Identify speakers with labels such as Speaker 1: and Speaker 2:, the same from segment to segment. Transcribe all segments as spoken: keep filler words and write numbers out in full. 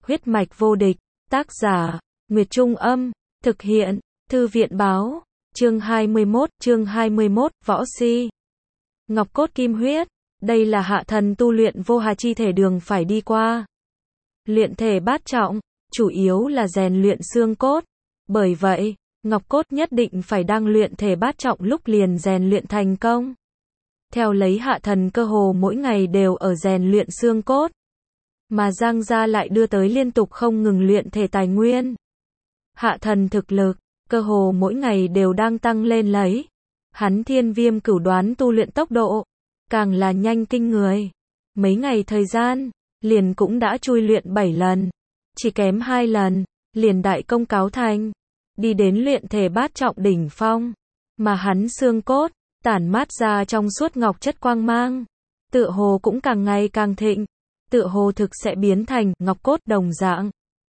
Speaker 1: Huyết mạch vô địch, tác giả, Nguyệt Trung Âm, thực hiện, Thư viện Báo, chương hai mươi mốt, chương hai mươi mốt, Võ Si. Ngọc cốt kim huyết, đây là hạ thần tu luyện vô hà chi thể đường phải đi qua. Luyện thể bát trọng, chủ yếu là rèn luyện xương cốt. Bởi vậy, ngọc cốt nhất định phải đang luyện thể bát trọng lúc liền rèn luyện thành công. Theo lấy hạ thần cơ hồ mỗi ngày đều ở rèn luyện xương cốt. Mà Giang gia lại đưa tới liên tục không ngừng luyện thể tài nguyên. Hạ thần thực lực, cơ hồ mỗi ngày đều đang tăng lên lấy. Hắn thiên viêm cửu đoán tu luyện tốc độ, càng là nhanh kinh người. Mấy ngày thời gian, liền cũng đã chui luyện bảy lần. Chỉ kém hai lần, liền đại công cáo thành. Đi đến luyện thể bát trọng đỉnh phong. Mà hắn xương cốt, tản mát ra trong suốt ngọc chất quang mang. Tựa hồ cũng càng ngày càng thịnh. Tựa hồ thực sẽ biến thành ngọc cốt đồng dạng.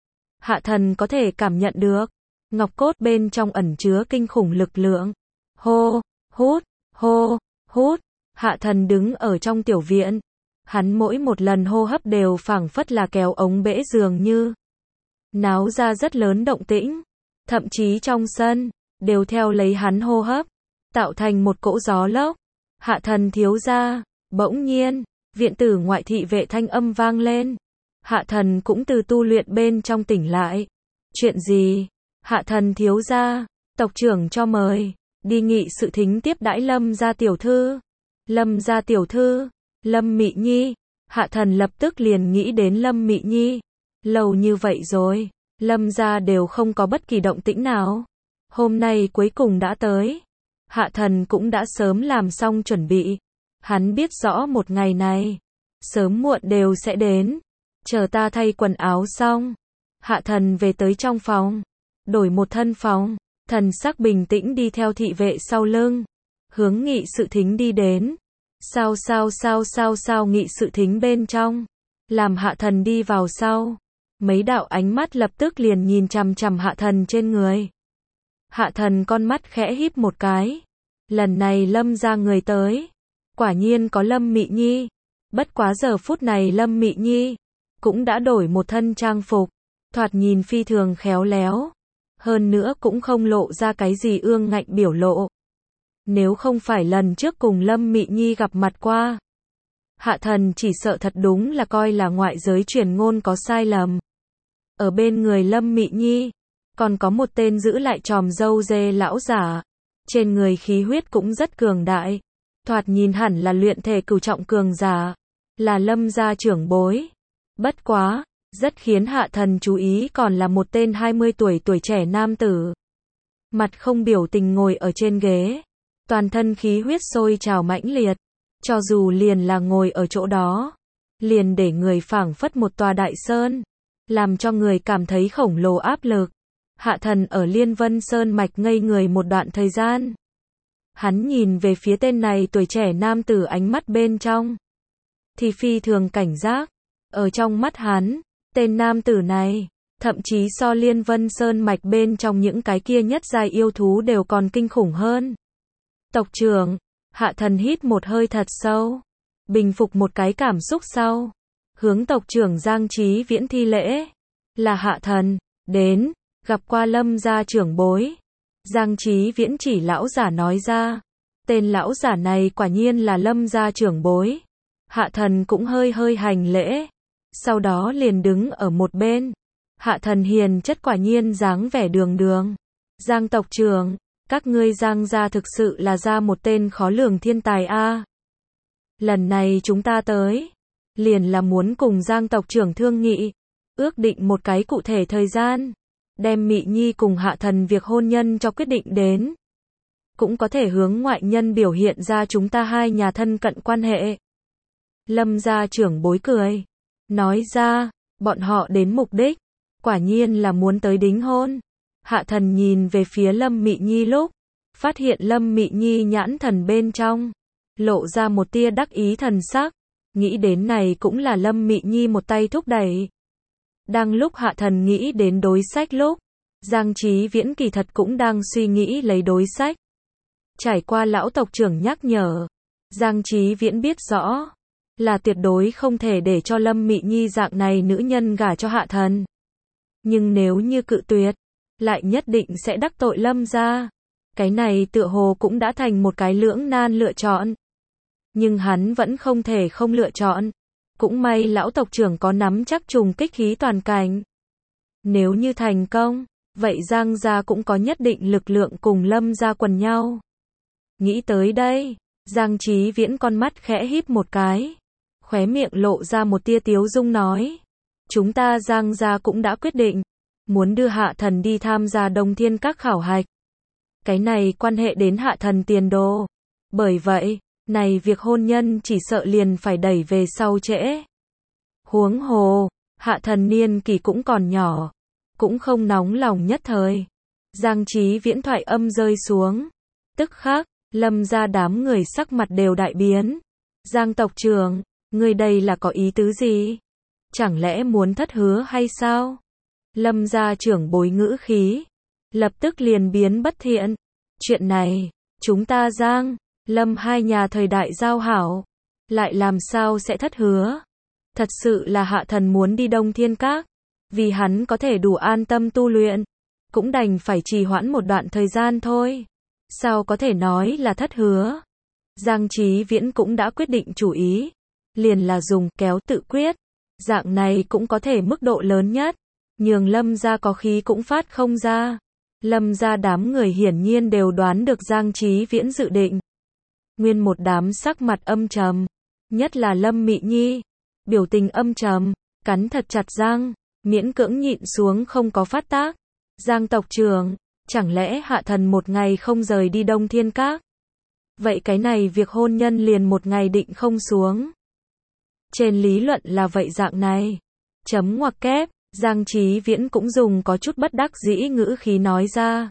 Speaker 1: Hạ thần có thể cảm nhận được. Ngọc cốt bên trong ẩn chứa kinh khủng lực lượng. Hô, hút, hô, hút. Hạ thần đứng ở trong tiểu viện. Hắn mỗi một lần hô hấp đều phảng phất là kéo ống bể dường như. Náo ra rất lớn động tĩnh. Thậm chí trong sân, đều theo lấy hắn hô hấp. Tạo thành một cỗ gió lốc. Hạ thần thiếu gia, bỗng nhiên, viện tử ngoại thị vệ thanh âm vang lên. Hạ thần cũng từ tu luyện bên trong tỉnh lại. Chuyện gì? Hạ thần thiếu gia, tộc trưởng cho mời, đi nghị sự thính tiếp đãi Lâm gia tiểu thư. Lâm gia tiểu thư, Lâm Mị Nhi. Hạ thần lập tức liền nghĩ đến Lâm Mị Nhi. Lâu như vậy rồi, Lâm gia đều không có bất kỳ động tĩnh nào. Hôm nay cuối cùng đã tới. Hạ thần cũng đã sớm làm xong chuẩn bị. Hắn biết rõ một ngày này, sớm muộn đều sẽ đến. Chờ ta thay quần áo xong. Hạ thần về tới trong phòng. Đổi một thân phòng. Thần sắc bình tĩnh đi theo thị vệ sau lưng. Hướng nghị sự thính đi đến. Sao sao sao sao sao nghị sự thính bên trong. Làm hạ thần đi vào sau. Mấy đạo ánh mắt lập tức liền nhìn chằm chằm hạ thần trên người. Hạ thần con mắt khẽ híp một cái. Lần này Lâm ra người tới. Quả nhiên có Lâm Mị Nhi. Bất quá giờ phút này Lâm Mị Nhi cũng đã đổi một thân trang phục. Thoạt nhìn phi thường khéo léo. Hơn nữa cũng không lộ ra cái gì ương ngạnh biểu lộ. Nếu không phải lần trước cùng Lâm Mị Nhi gặp mặt qua. Hạ thần chỉ sợ thật đúng là coi là ngoại giới truyền ngôn có sai lầm. Ở bên người Lâm Mị Nhi, còn có một tên giữ lại tròm râu dê lão giả. Trên người khí huyết cũng rất cường đại. Thoạt nhìn hẳn là luyện thể cửu trọng cường giả. Là Lâm gia trưởng bối. Bất quá, rất khiến hạ thần chú ý còn là một tên hai mươi tuổi tuổi trẻ nam tử. Mặt không biểu tình ngồi ở trên ghế. Toàn thân khí huyết sôi trào mãnh liệt. Cho dù liền là ngồi ở chỗ đó. Liền để người phảng phất một tòa đại sơn. Làm cho người cảm thấy khổng lồ áp lực. Hạ thần ở Liên Vân Sơn mạch ngây người một đoạn thời gian. Hắn nhìn về phía tên này tuổi trẻ nam tử ánh mắt bên trong. Thì phi thường cảnh giác. Ở trong mắt hắn, tên nam tử này, thậm chí so Liên Vân Sơn mạch bên trong những cái kia nhất giai yêu thú đều còn kinh khủng hơn. Tộc trưởng, hạ thần hít một hơi thật sâu. Bình phục một cái cảm xúc sau. Hướng tộc trưởng Giang Chí Viễn thi lễ. Là hạ thần, đến, gặp qua Lâm gia trưởng bối. Giang Chí Viễn chỉ lão giả nói ra. Tên lão giả này quả nhiên là Lâm gia trưởng bối. Hạ thần cũng hơi hơi hành lễ. Sau đó liền đứng ở một bên. Hạ thần hiền chất quả nhiên dáng vẻ đường đường. Giang tộc trưởng, các ngươi Giang gia thực sự là ra một tên khó lường thiên tài a. Lần này chúng ta tới, liền là muốn cùng Giang tộc trưởng thương nghị. Ước định một cái cụ thể thời gian. Đem Mị Nhi cùng hạ thần việc hôn nhân cho quyết định đến. Cũng có thể hướng ngoại nhân biểu hiện ra chúng ta hai nhà thân cận quan hệ. Lâm gia trưởng bối cười. Nói ra, bọn họ đến mục đích. Quả nhiên là muốn tới đính hôn. Hạ thần nhìn về phía Lâm Mị Nhi lúc. Phát hiện Lâm Mị Nhi nhãn thần bên trong. Lộ ra một tia đắc ý thần sắc. Nghĩ đến này cũng là Lâm Mị Nhi một tay thúc đẩy. Đang lúc hạ thần nghĩ đến đối sách lúc. Giang Chí Viễn kỳ thật cũng đang suy nghĩ lấy đối sách. Trải qua lão tộc trưởng nhắc nhở. Giang Chí Viễn biết rõ. là tuyệt đối không thể để cho Lâm Mị Nhi dạng này nữ nhân gả cho Hạ Thần. Nhưng nếu như cự tuyệt, lại nhất định sẽ đắc tội Lâm gia. Cái này tựa hồ cũng đã thành một cái lưỡng nan lựa chọn. Nhưng hắn vẫn không thể không lựa chọn. Cũng may lão tộc trưởng có nắm chắc trùng kích khí toàn cảnh. Nếu như thành công, vậy Giang gia cũng có nhất định lực lượng cùng Lâm gia quần nhau. Nghĩ tới đây, Giang Chí Viễn con mắt khẽ híp một cái, khóe miệng lộ ra một tia tiếu dung nói. Chúng ta Giang gia cũng đã quyết định, muốn đưa Hạ Thần đi tham gia Đông Thiên Các khảo hạch. Cái này quan hệ đến Hạ Thần tiền đồ. Bởi vậy, này việc hôn nhân chỉ sợ liền phải đẩy về sau trễ. Huống hồ, Hạ Thần niên kỷ cũng còn nhỏ, cũng không nóng lòng nhất thời. Giang Chí Viễn thoại âm rơi xuống. Tức khắc, Lâm gia đám người sắc mặt đều đại biến. Giang tộc trưởng, người đây là có ý tứ gì? Chẳng lẽ muốn thất hứa hay sao? Lâm gia trưởng bối ngữ khí, lập tức liền biến bất thiện. Chuyện này, chúng ta Giang, Lâm hai nhà thời đại giao hảo, lại làm sao sẽ thất hứa? Thật sự là Hạ Thần muốn đi Đông Thiên Các, vì hắn có thể đủ an tâm tu luyện, cũng đành phải trì hoãn một đoạn thời gian thôi. Sao có thể nói là thất hứa? Giang Chí Viễn cũng đã quyết định chủ ý, liền là dùng kéo tự quyết, dạng này cũng có thể mức độ lớn nhất, nhường Lâm gia có khí cũng phát không ra. Lâm gia đám người hiển nhiên đều đoán được Giang Chí Viễn dự định. Nguyên một đám sắc mặt âm trầm, nhất là Lâm Mị Nhi, biểu tình âm trầm, cắn thật chặt răng, miễn cưỡng nhịn xuống không có phát tác. Giang tộc trưởng, chẳng lẽ Hạ Thần một ngày không rời đi Đông Thiên Các? Vậy cái này việc hôn nhân liền một ngày định không xuống. Trên lý luận là vậy dạng này. Chấm ngoặc kép, Giang Chí Viễn cũng dùng có chút bất đắc dĩ ngữ khí nói ra.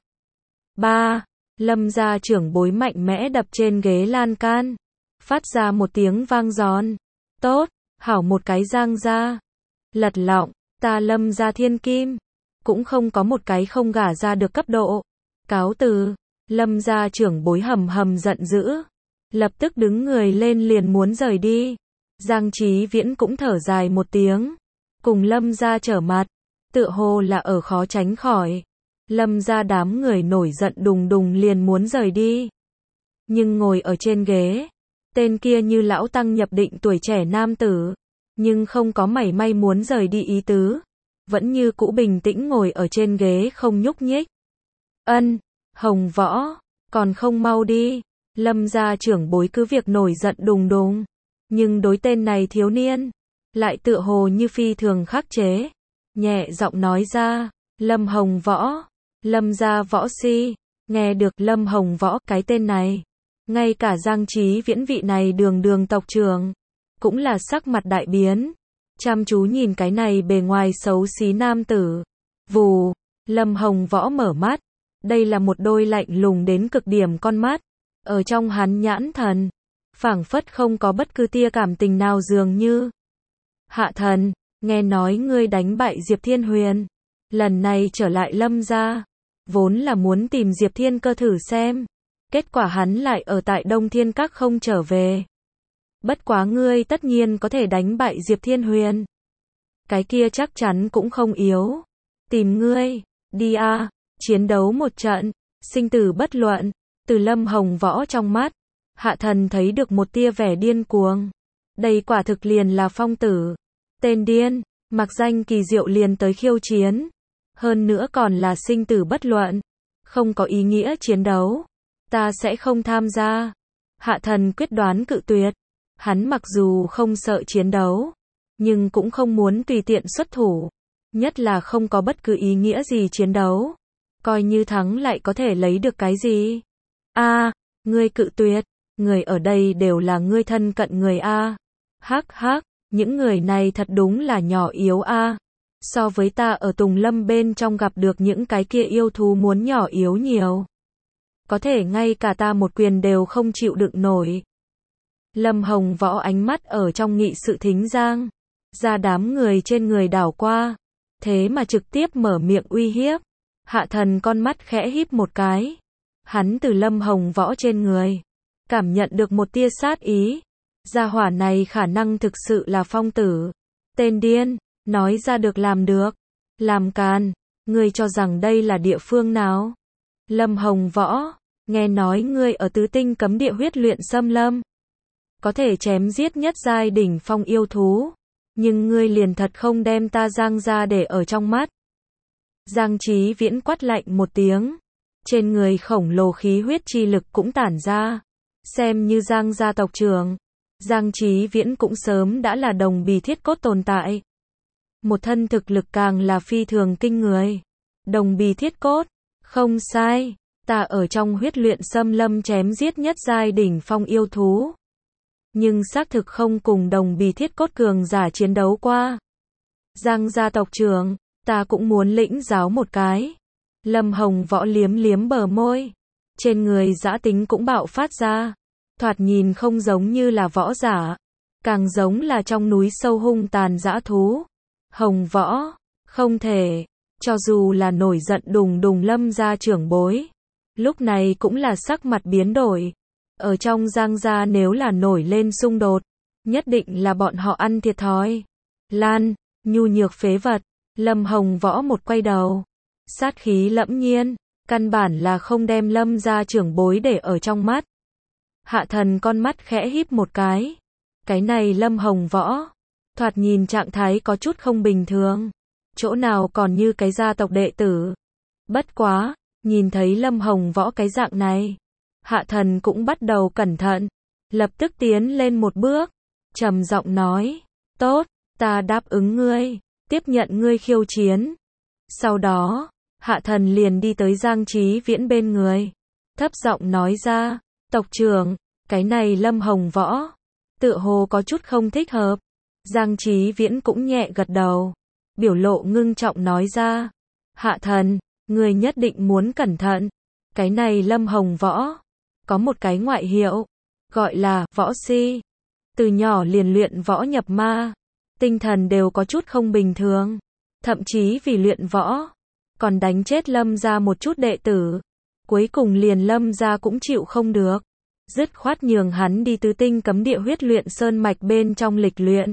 Speaker 1: Ba, Lâm gia trưởng bối mạnh mẽ đập trên ghế lan can, phát ra một tiếng vang giòn. Tốt, hảo một cái Giang gia. Lật lọng, ta Lâm gia thiên kim, cũng không có một cái không gả ra được cấp độ. Cáo từ. Lâm gia trưởng bối hầm hầm giận dữ, lập tức đứng người lên liền muốn rời đi. Giang Chí Viễn cũng thở dài một tiếng, cùng Lâm gia trở mặt, tựa hồ là ở khó tránh khỏi. Lâm gia đám người nổi giận đùng đùng liền muốn rời đi. Nhưng ngồi ở trên ghế, tên kia như lão tăng nhập định tuổi trẻ nam tử, nhưng không có mảy may muốn rời đi ý tứ, vẫn như cũ bình tĩnh ngồi ở trên ghế không nhúc nhích. Ân, Hồng Võ, còn không mau đi. Lâm gia trưởng bối cứ việc nổi giận đùng đùng, nhưng đối tên này thiếu niên, lại tựa hồ như phi thường khắc chế, nhẹ giọng nói ra. Lâm Hồng Võ, Lâm gia võ si. Nghe được Lâm Hồng Võ cái tên này, ngay cả Giang Chí Viễn vị này đường đường tộc trưởng, cũng là sắc mặt đại biến, chăm chú nhìn cái này bề ngoài xấu xí nam tử. Vù, Lâm Hồng Võ mở mắt, đây là một đôi lạnh lùng đến cực điểm con mắt, ở trong hắn nhãn thần, phảng phất không có bất cứ tia cảm tình nào dường như. Hạ Thần, nghe nói ngươi đánh bại Diệp Thiên Huyền, lần này trở lại Lâm gia, vốn là muốn tìm Diệp Thiên Cơ thử xem, kết quả hắn lại ở tại Đông Thiên Các không trở về. Bất quá ngươi tất nhiên có thể đánh bại Diệp Thiên Huyền, cái kia chắc chắn cũng không yếu. Tìm ngươi, đi a, chiến đấu một trận, sinh tử bất luận. Từ Lâm Hồng Võ trong mắt, Hạ Thần thấy được một tia vẻ điên cuồng. Đây quả thực liền là phong tử, tên điên, mặc danh kỳ diệu liền tới khiêu chiến, hơn nữa còn là sinh tử bất luận, không có ý nghĩa chiến đấu, ta sẽ không tham gia. Hạ Thần quyết đoán cự tuyệt. Hắn mặc dù không sợ chiến đấu, nhưng cũng không muốn tùy tiện xuất thủ, nhất là không có bất cứ ý nghĩa gì chiến đấu, coi như thắng lại có thể lấy được cái gì. A, à, ngươi cự tuyệt, người ở đây đều là ngươi thân cận người a. Hắc hắc, những người này thật đúng là nhỏ yếu a. So với ta ở Tùng Lâm bên trong gặp được những cái kia yêu thú muốn nhỏ yếu nhiều. Có thể ngay cả ta một quyền đều không chịu đựng nổi. Lâm Hồng Võ ánh mắt ở trong nghị sự thính giang, ra đám người trên người đảo qua, thế mà trực tiếp mở miệng uy hiếp. Hạ Thần con mắt khẽ híp một cái, hắn từ Lâm Hồng Võ trên người cảm nhận được một tia sát ý, Gia hỏa này khả năng thực sự là phong tử. Tên điên, nói ra được làm được. Làm càn, ngươi cho rằng đây là địa phương nào? Lâm Hồng Võ, nghe nói ngươi ở tứ tinh cấm địa huyết luyện xâm lâm. Có thể chém giết nhất giai đỉnh phong yêu thú. Nhưng ngươi liền thật không đem ta Giang gia để ở trong mắt. Giang Chí Viễn quát lạnh một tiếng. Trên người khổng lồ khí huyết chi lực cũng tản ra. Xem như Giang gia tộc trưởng. Giang Chí Viễn cũng sớm đã là đồng bì thiết cốt tồn tại. Một thân thực lực càng là phi thường kinh người. Đồng bì thiết cốt, không sai, ta ở trong huyết luyện xâm lâm chém giết nhất giai đỉnh phong yêu thú. Nhưng xác thực không cùng đồng bì thiết cốt cường giả chiến đấu qua. Giang gia tộc trưởng, ta cũng muốn lĩnh giáo một cái. Lâm Hồng Võ liếm liếm bờ môi. Trên người dã tính cũng bạo phát ra. Thoạt nhìn không giống như là võ giả. Càng giống là trong núi sâu hung tàn dã thú. Hồng Võ, không thể. Cho dù là nổi giận đùng đùng Lâm gia trưởng bối. Lúc này cũng là sắc mặt biến đổi. Ở trong Giang gia nếu là nổi lên xung đột. Nhất định là bọn họ ăn thiệt thòi. Lan, nhu nhược phế vật. Lâm Hồng Võ một quay đầu. Sát khí lẫm nhiên. Căn bản là không đem Lâm gia trưởng bối để ở trong mắt. Hạ Thần con mắt khẽ híp một cái. Cái này Lâm Hồng Võ. Thoạt nhìn trạng thái có chút không bình thường. Chỗ nào còn như cái gia tộc đệ tử. Bất quá, nhìn thấy Lâm Hồng Võ cái dạng này. Hạ Thần cũng bắt đầu cẩn thận. Lập tức tiến lên một bước. Trầm giọng nói. Tốt, ta đáp ứng ngươi. Tiếp nhận ngươi khiêu chiến. Sau đó, Hạ Thần liền đi tới Giang Chí Viễn bên người. Thấp giọng nói ra. Tộc trưởng, cái này Lâm Hồng Võ. Tựa hồ có chút không thích hợp. Giang Chí Viễn cũng nhẹ gật đầu. Biểu lộ ngưng trọng nói ra. Hạ Thần, người nhất định muốn cẩn thận. Cái này Lâm Hồng Võ. Có một cái ngoại hiệu. Gọi là võ si. Từ nhỏ liền luyện võ nhập ma. Tinh thần đều có chút không bình thường. Thậm chí vì luyện võ. Còn đánh chết Lâm gia một chút đệ tử. Cuối cùng liền Lâm gia cũng chịu không được. Dứt khoát nhường hắn đi tứ tinh cấm địa huyết luyện sơn mạch bên trong lịch luyện.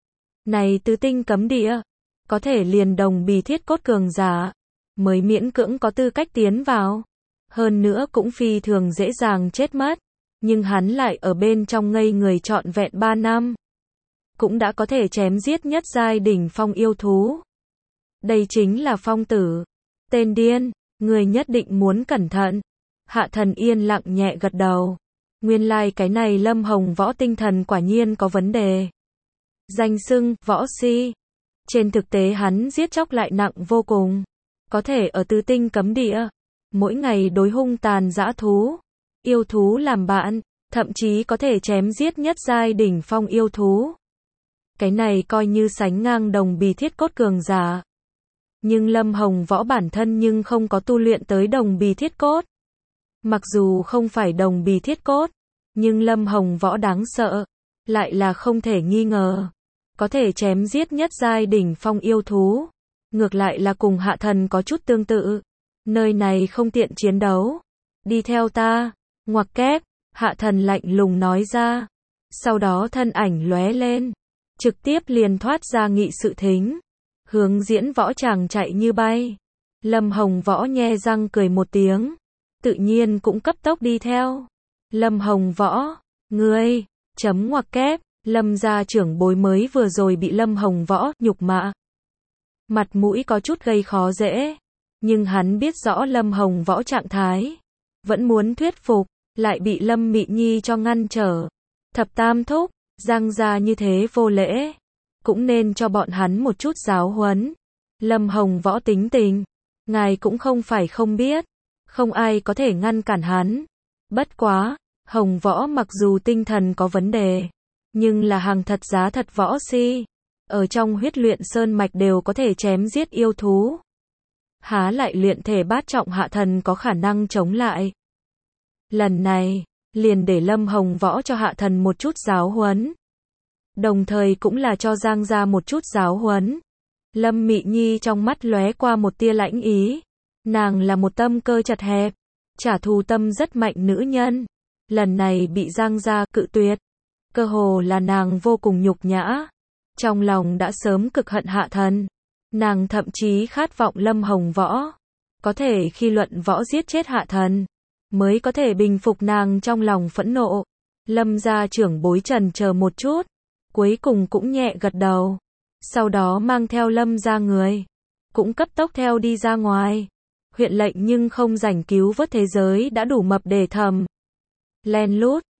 Speaker 1: Này tứ tinh cấm địa. Có thể liền đồng bì thiết cốt cường giả. Mới miễn cưỡng có tư cách tiến vào. Hơn nữa cũng phi thường dễ dàng chết mất. Nhưng hắn lại ở bên trong ngây người trọn vẹn ba năm. Cũng đã có thể chém giết nhất giai đỉnh phong yêu thú. Đây chính là phong tử. Tên điên, người nhất định muốn cẩn thận. Hạ Thần yên lặng nhẹ gật đầu. Nguyên lai like cái này Lâm Hồng Võ tinh thần quả nhiên có vấn đề. Danh xưng, võ si. Trên thực tế hắn giết chóc lại nặng vô cùng. Có thể ở tứ tinh cấm địa. Mỗi ngày đối hung tàn dã thú. Yêu thú làm bạn. Thậm chí có thể chém giết nhất giai đỉnh phong yêu thú. Cái này coi như sánh ngang đồng bì thiết cốt cường giả. Nhưng Lâm Hồng Võ bản thân nhưng không có tu luyện tới đồng bì thiết cốt. Mặc dù không phải đồng bì thiết cốt. Nhưng Lâm Hồng Võ đáng sợ. Lại là không thể nghi ngờ. Có thể chém giết nhất giai đỉnh phong yêu thú. Ngược lại là cùng Hạ Thần có chút tương tự. Nơi này không tiện chiến đấu. Đi theo ta. Ngoặc kép. Hạ Thần lạnh lùng nói ra. Sau đó thân ảnh lóe lên. Trực tiếp liền thoát ra nghị sự thính. Hướng diễn võ tràng chạy như bay. Lâm Hồng Võ nhe răng cười một tiếng. Tự nhiên cũng cấp tốc đi theo. Lâm Hồng Võ. Ngươi. Chấm ngoặc kép. Lâm gia trưởng bối mới vừa rồi bị Lâm Hồng Võ nhục mạ. Mặt mũi có chút gây khó dễ. Nhưng hắn biết rõ Lâm Hồng Võ trạng thái. Vẫn muốn thuyết phục. Lại bị Lâm Mị Nhi cho ngăn trở. Thập tam thúc. Giang gia như thế vô lễ. Cũng nên cho bọn hắn một chút giáo huấn. Lâm Hồng Võ tính tình. Ngài cũng không phải không biết. Không ai có thể ngăn cản hắn. Bất quá. Hồng Võ mặc dù tinh thần có vấn đề. Nhưng là hàng thật giá thật võ si. Ở trong huyết luyện sơn mạch đều có thể chém giết yêu thú. Há lại luyện thể bát trọng Hạ Thần có khả năng chống lại. Lần này, liền để Lâm Hồng Võ cho Hạ Thần một chút giáo huấn. Đồng thời cũng là cho Giang gia một chút giáo huấn. Lâm Mị Nhi trong mắt lóe qua một tia lãnh ý. Nàng là một tâm cơ chật hẹp. Trả thù tâm rất mạnh nữ nhân. Lần này bị Giang gia cự tuyệt. cơ hồ là nàng vô cùng nhục nhã. Trong lòng đã sớm cực hận Hạ Thần. Nàng thậm chí khát vọng Lâm Hồng Võ có thể khi Luận Võ giết chết Hạ Thần, mới có thể bình phục nàng trong lòng phẫn nộ. Lâm gia trưởng bối trần chờ một chút, cuối cùng cũng nhẹ gật đầu. Sau đó mang theo Lâm gia người, cũng cấp tốc theo đi ra ngoài. Huyện lệnh nhưng không rảnh cứu vớt thế giới đã đủ mập để thầm. Len lút,